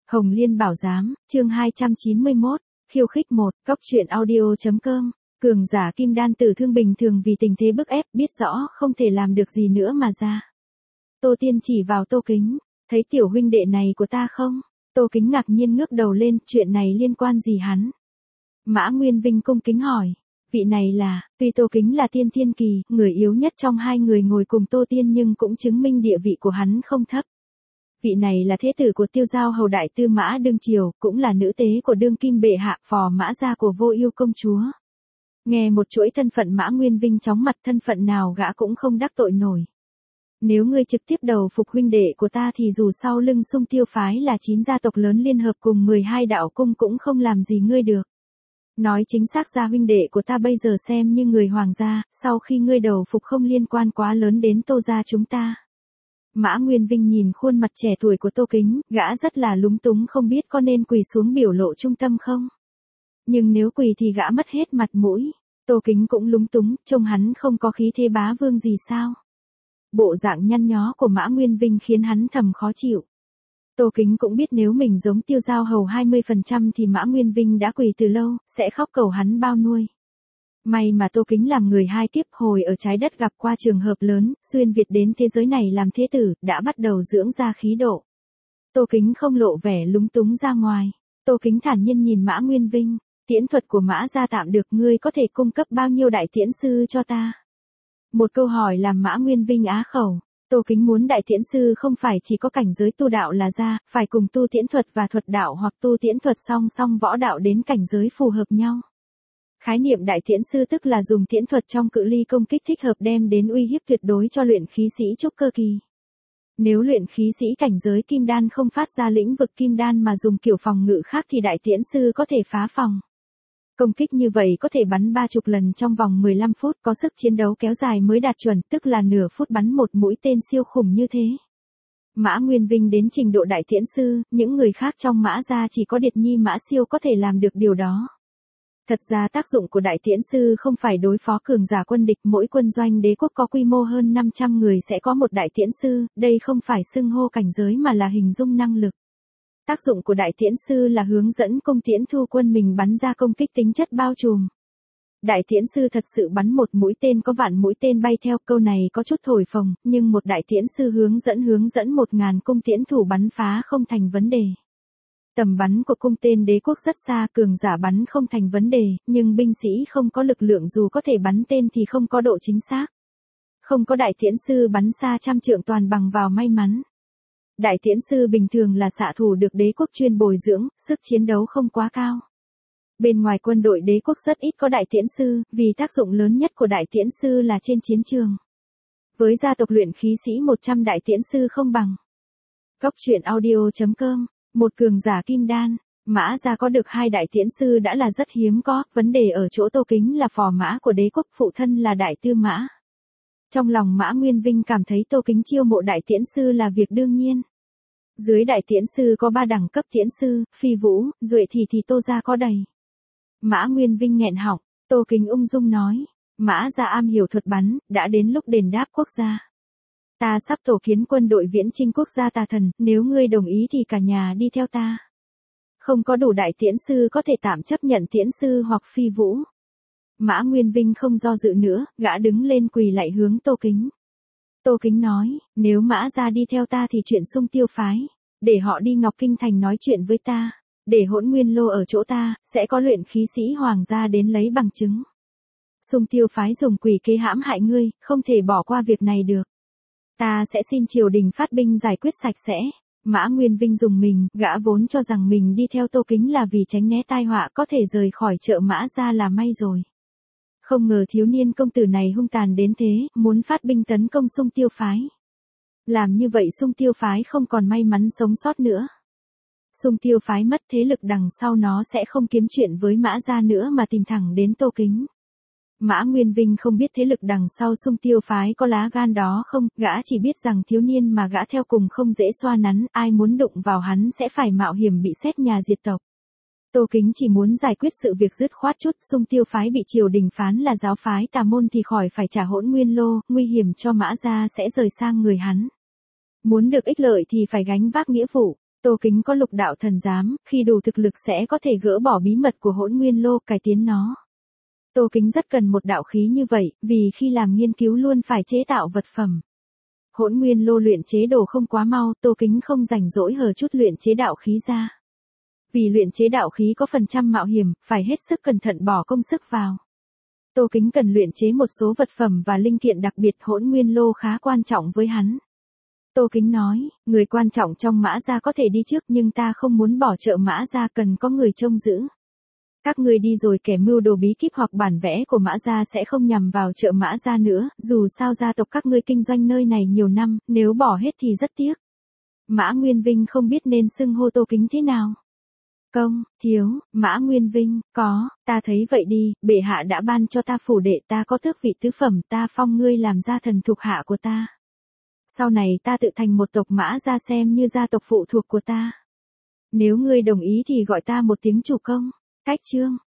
Hồng Liên Bảo Giám, chương 291, khiêu khích 1, cóc truyện audio.com, cường giả kim đan tử thương bình thường vì tình thế bức ép biết rõ không thể làm được gì nữa mà ra. Tô Tiên chỉ vào Tô Kính, thấy tiểu huynh đệ này của ta không? Tô Kính ngạc nhiên ngước đầu lên, chuyện này liên quan gì hắn? Mã Nguyên Vinh cung kính hỏi, vị này là, tuy Tô Kính là tiên thiên kỳ, người yếu nhất trong hai người ngồi cùng Tô Tiên nhưng cũng chứng minh địa vị của hắn không thấp. Vị này là thế tử của Tiêu Giao hầu đại tư Mã đương triều, cũng là nữ tế của đương kim bệ hạ, phò mã gia của Vô Ưu công chúa. Nghe một chuỗi thân phận Mã Nguyên Vinh chóng mặt, thân phận nào gã cũng không đắc tội nổi. Nếu ngươi trực tiếp đầu phục huynh đệ của ta thì dù sau lưng Xung Tiêu phái là 9 gia tộc lớn liên hợp cùng 12 đạo cung cũng không làm gì ngươi được. Nói chính xác ra huynh đệ của ta bây giờ xem như người hoàng gia, sau khi ngươi đầu phục không liên quan quá lớn đến Tô gia chúng ta. Mã Nguyên Vinh nhìn khuôn mặt trẻ tuổi của Tô Kính, gã rất là lúng túng không biết có nên quỳ xuống biểu lộ trung tâm không. Nhưng nếu quỳ thì gã mất hết mặt mũi. Tô Kính cũng lúng túng, trông hắn không có khí thế bá vương gì sao. Bộ dạng nhăn nhó của Mã Nguyên Vinh khiến hắn thầm khó chịu. Tô Kính cũng biết nếu mình giống Tiêu Giao hầu 20% thì Mã Nguyên Vinh đã quỳ từ lâu, sẽ khóc cầu hắn bao nuôi. May mà Tô Kính làm người hai kiếp hồi ở trái đất gặp qua trường hợp lớn, xuyên Việt đến thế giới này làm thế tử, đã bắt đầu dưỡng ra khí độ. Tô Kính không lộ vẻ lúng túng ra ngoài. Tô Kính thản nhiên nhìn Mã Nguyên Vinh, tiễn thuật của Mã gia tạm được, ngươi có thể cung cấp bao nhiêu đại tiễn sư cho ta? Một câu hỏi làm Mã Nguyên Vinh á khẩu. Tô Kính muốn đại tiễn sư không phải chỉ có cảnh giới tu đạo là ra, phải cùng tu tiễn thuật và thuật đạo hoặc tu tiễn thuật song song võ đạo đến cảnh giới phù hợp nhau. Khái niệm đại tiễn sư tức là dùng tiễn thuật trong cự ly công kích thích hợp đem đến uy hiếp tuyệt đối cho luyện khí sĩ trúc cơ kỳ. Nếu luyện khí sĩ cảnh giới kim đan không phát ra lĩnh vực kim đan mà dùng kiểu phòng ngự khác thì đại tiễn sư có thể phá phòng. Công kích như vậy có thể bắn 30 lần trong vòng 15 phút, có sức chiến đấu kéo dài mới đạt chuẩn, tức là nửa phút bắn một mũi tên siêu khủng như thế. Mã Nguyên Vinh đến trình độ đại tiễn sư, những người khác trong Mã gia chỉ có Điệt Nhi Mã Siêu có thể làm được điều đó. Thật ra tác dụng của đại tiễn sư không phải đối phó cường giả quân địch, mỗi quân doanh đế quốc có quy mô hơn 500 người sẽ có một đại tiễn sư, đây không phải xưng hô cảnh giới mà là hình dung năng lực. Tác dụng của đại tiễn sư là hướng dẫn cung tiễn thu quân mình bắn ra công kích tính chất bao trùm. Đại tiễn sư thật sự bắn một mũi tên có vạn mũi tên bay theo, câu này có chút thổi phồng, nhưng một đại tiễn sư hướng dẫn 1000 cung tiễn thủ bắn phá không thành vấn đề. Tầm bắn của cung tên đế quốc rất xa, cường giả bắn không thành vấn đề, nhưng binh sĩ không có lực lượng dù có thể bắn tên thì không có độ chính xác. Không có đại tiễn sư bắn xa trăm trượng toàn bằng vào may mắn. Đại tiễn sư bình thường là xạ thủ được đế quốc chuyên bồi dưỡng, sức chiến đấu không quá cao. Bên ngoài quân đội đế quốc rất ít có đại tiễn sư, vì tác dụng lớn nhất của đại tiễn sư là trên chiến trường. Với gia tộc luyện khí sĩ 100 đại tiễn sư không bằng. Cóc truyện audio.com, một cường giả kim đan, Mã gia có được 2 đại tiễn sư đã là rất hiếm có, vấn đề ở chỗ Tô Kính là phò mã của đế quốc, phụ thân là đại tư Mã. Trong lòng Mã Nguyên Vinh cảm thấy Tô Kính chiêu mộ đại tiễn sư là việc đương nhiên. Dưới đại tiễn sư có 3 đẳng cấp tiễn sư, phi vũ, duệ thì Tô gia có đầy. Mã Nguyên Vinh nghẹn họng, Tô Kính ung dung nói, Mã gia am hiểu thuật bắn, đã đến lúc đền đáp quốc gia. Ta sắp tổ kiến quân đội viễn chinh quốc gia tà thần, nếu ngươi đồng ý thì cả nhà đi theo ta. Không có đủ đại tiễn sư có thể tạm chấp nhận tiễn sư hoặc phi vũ. Mã Nguyên Vinh không do dự nữa, gã đứng lên quỳ lạy hướng Tô Kính. Tô Kính nói, nếu Mã gia đi theo ta thì chuyện Xung Tiêu phái, để họ đi Ngọc Kinh Thành nói chuyện với ta, để Hỗn Nguyên Lô ở chỗ ta, sẽ có luyện khí sĩ hoàng gia đến lấy bằng chứng. Xung Tiêu phái dùng quỷ kế hãm hại ngươi, không thể bỏ qua việc này được. Ta sẽ xin triều đình phát binh giải quyết sạch sẽ. Mã Nguyên Vinh dùng mình, gã vốn cho rằng mình đi theo Tô Kính là vì tránh né tai họa, có thể rời khỏi chợ Mã gia là may rồi. Không ngờ thiếu niên công tử này hung tàn đến thế, muốn phát binh tấn công Xung Tiêu phái. Làm như vậy Xung Tiêu phái không còn may mắn sống sót nữa. Xung Tiêu phái mất thế lực đằng sau nó sẽ không kiếm chuyện với Mã gia nữa mà tìm thẳng đến Tô Kính. Mã Nguyên Vinh không biết thế lực đằng sau Xung Tiêu phái có lá gan đó không, gã chỉ biết rằng thiếu niên mà gã theo cùng không dễ xoa nắn, ai muốn đụng vào hắn sẽ phải mạo hiểm bị xét nhà diệt tộc. Tô Kính chỉ muốn giải quyết sự việc dứt khoát chút, Xung Tiêu phái bị triều đình phán là giáo phái tà môn thì khỏi phải trả Hỗn Nguyên Lô, nguy hiểm cho Mã gia sẽ rời sang người hắn. Muốn được ích lợi thì phải gánh vác nghĩa vụ. Tô Kính có lục đạo thần giám, khi đủ thực lực sẽ có thể gỡ bỏ bí mật của Hỗn Nguyên Lô, cải tiến nó. Tô Kính rất cần một đạo khí như vậy, vì khi làm nghiên cứu luôn phải chế tạo vật phẩm. Hỗn Nguyên Lô luyện chế đồ không quá mau, Tô Kính không rảnh rỗi hờ chút luyện chế đạo khí ra. Vì luyện chế đạo khí có phần trăm mạo hiểm, phải hết sức cẩn thận bỏ công sức vào. Tô Kính cần luyện chế một số vật phẩm và linh kiện đặc biệt, Hỗn Nguyên Lô khá quan trọng với hắn. Tô Kính nói, người quan trọng trong Mã gia có thể đi trước nhưng ta không muốn bỏ chợ Mã gia, cần có người trông giữ. Các ngươi đi rồi kẻ mưu đồ bí kíp hoặc bản vẽ của Mã gia sẽ không nhằm vào chợ Mã gia nữa, dù sao gia tộc các ngươi kinh doanh nơi này nhiều năm, nếu bỏ hết thì rất tiếc. Mã Nguyên Vinh không biết nên xưng hô Tô Kính thế nào. Công, thiếu, Mã Nguyên Vinh, có, ta thấy vậy đi, bệ hạ đã ban cho ta phủ đệ, ta có tước vị tứ phẩm, ta phong ngươi làm gia thần thuộc hạ của ta. Sau này ta tự thành một tộc Mã gia xem như gia tộc phụ thuộc của ta. Nếu ngươi đồng ý thì gọi ta một tiếng chủ công. Cách chương